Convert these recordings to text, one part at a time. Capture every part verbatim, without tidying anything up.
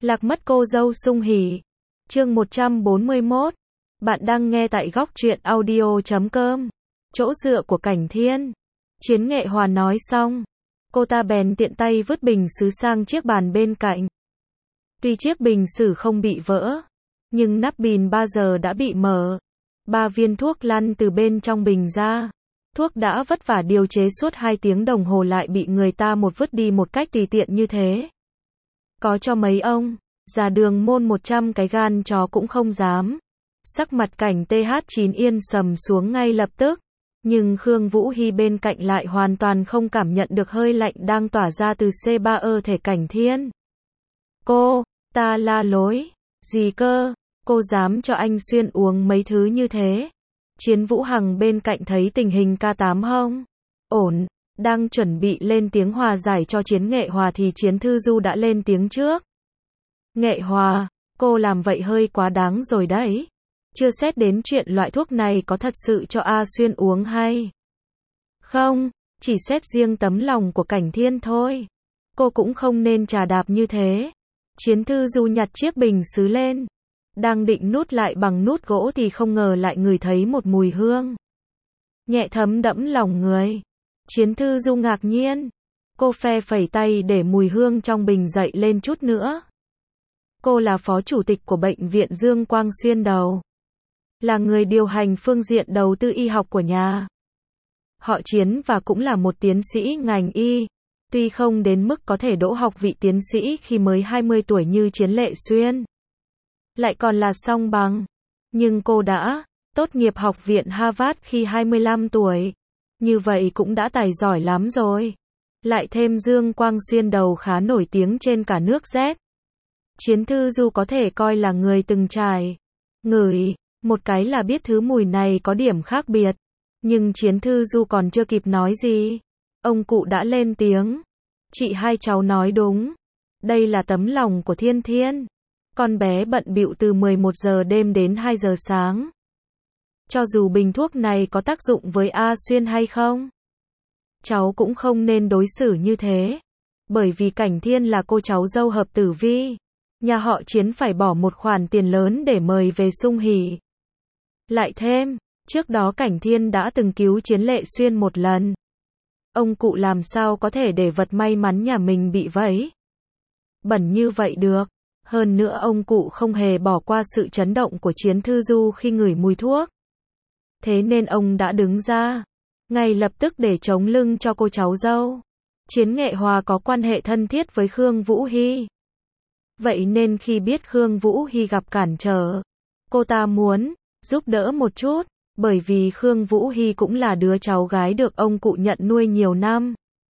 Lạc mất cô dâu sung hỉ. Chương một trăm bốn mươi mốt. Bạn đang nghe tại góc truyện audio chấm com. Chỗ dựa của Cảnh Thiên. Chiến Nghệ Hòa nói xong, cô ta bèn tiện tay vứt bình sứ sang chiếc bàn bên cạnh. Tuy chiếc bình sứ không bị vỡ, nhưng nắp bình ba giờ đã bị mở. Ba viên thuốc lăn từ bên trong bình ra. Thuốc đã vất vả điều chế suốt hai tiếng đồng hồ lại bị người ta một vứt đi một cách tùy tiện như thế. Có cho mấy ông già đường môn một trăm cái gan chó cũng không dám. Sắc mặt Cảnh tê hát chín yên sầm xuống ngay lập tức. Nhưng Khương Vũ Hy bên cạnh lại hoàn toàn không cảm nhận được hơi lạnh đang tỏa ra từ C ba ơ thể Cảnh Thiên. Cô, ta la lối. Gì cơ, cô dám cho anh Xuyên uống mấy thứ như thế? Chiến Vũ Hằng bên cạnh thấy tình hình K tám không ổn, đang chuẩn bị lên tiếng hòa giải cho Chiến Nghệ Hòa thì Chiến Thư Du đã lên tiếng trước. Nghệ Hòa, cô làm vậy hơi quá đáng rồi đấy. Chưa xét đến chuyện loại thuốc này có thật sự cho A Xuyên uống hay không, chỉ xét riêng tấm lòng của Cảnh Thiên thôi. Cô cũng không nên trà đạp như thế. Chiến Thư Du nhặt chiếc bình sứ lên, đang định nút lại bằng nút gỗ thì không ngờ lại ngửi thấy một mùi hương nhẹ thấm đẫm lòng người. Chiến Thư Du ngạc nhiên. Cô phe phẩy tay để mùi hương trong bình dậy lên chút nữa. Cô là phó chủ tịch của bệnh viện Dương Quang Xuyên đầu, là người điều hành phương diện đầu tư y học của nhà họ Chiến và cũng là một tiến sĩ ngành y. Tuy không đến mức có thể đỗ học vị tiến sĩ khi mới hai mươi tuổi như Chiến Lệ Xuyên, lại còn là song bằng, nhưng cô đã tốt nghiệp học viện Harvard khi hai mươi lăm tuổi. Như vậy cũng đã tài giỏi lắm rồi. Lại thêm Dương Quang Xuyên đầu khá nổi tiếng trên cả nước Z. Chiến Thư Du có thể coi là người từng trải. Ngửi một cái là biết thứ mùi này có điểm khác biệt. Nhưng Chiến Thư Du còn chưa kịp nói gì, ông cụ đã lên tiếng. Chị hai cháu nói đúng. Đây là tấm lòng của Thiên Thiên. Con bé bận bịu từ mười một giờ đêm đến hai giờ sáng. Cho dù bình thuốc này có tác dụng với A Xuyên hay không, cháu cũng không nên đối xử như thế. Bởi vì Cảnh Thiên là cô cháu dâu hợp tử vi. Nhà họ Chiến phải bỏ một khoản tiền lớn để mời về sung hỉ. Lại thêm, trước đó Cảnh Thiên đã từng cứu Chiến Lệ Xuyên một lần. Ông cụ làm sao có thể để vật may mắn nhà mình bị vấy bẩn như vậy được. Hơn nữa ông cụ không hề bỏ qua sự chấn động của Chiến Thư Du khi ngửi mùi thuốc. Thế nên ông đã đứng ra ngay lập tức để chống lưng cho cô cháu dâu. Chiến Nghệ Hòa có quan hệ thân thiết với Khương Vũ Hy. Vậy nên khi biết Khương Vũ Hy gặp cản trở, cô ta muốn giúp đỡ một chút. Bởi vì Khương Vũ Hy cũng là đứa cháu gái được ông cụ nhận nuôi nhiều năm.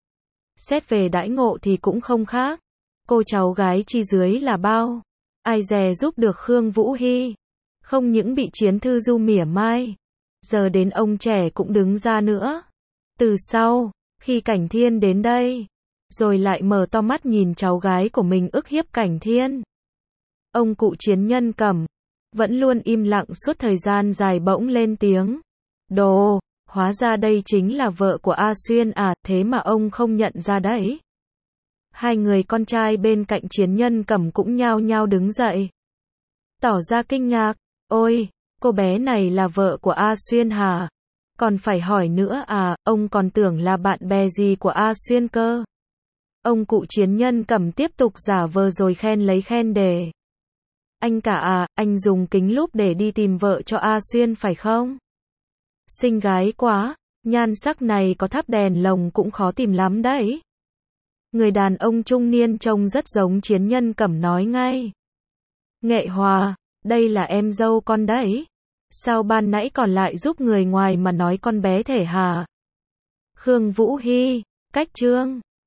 Xét về đãi ngộ thì cũng không khác. Cô cháu gái chi dưới là bao. Ai dè giúp được Khương Vũ Hy. Không những bị Chiến Thư Du mỉa mai, giờ đến ông trẻ cũng đứng ra nữa. Từ sau, khi Cảnh Thiên đến đây, rồi lại mở to mắt nhìn cháu gái của mình ức hiếp Cảnh Thiên. Ông cụ Chiến Nhân Cẩm vẫn luôn im lặng suốt thời gian dài bỗng lên tiếng. Đồ, hóa ra đây chính là vợ của A Xuyên à, thế mà ông không nhận ra đấy. Hai người con trai bên cạnh Chiến Nhân Cẩm cũng nhao nhao đứng dậy, tỏ ra kinh ngạc. Ôi, cô bé này là vợ của A Xuyên hả? Còn phải hỏi nữa à, ông còn tưởng là bạn bè gì của A Xuyên cơ. Ông cụ Chiến Nhân Cẩm tiếp tục giả vờ rồi khen lấy khen để. Anh cả à, anh dùng kính lúp để đi tìm vợ cho A Xuyên phải không? Xinh gái quá, nhan sắc này có thắp đèn lồng cũng khó tìm lắm đấy. Người đàn ông trung niên trông rất giống Chiến Nhân Cẩm nói ngay. Nghệ Hòa, đây là em dâu con đấy. Sao ban nãy còn lại giúp người ngoài mà nói con bé thể hả? Khương Vũ Hy, cách chương.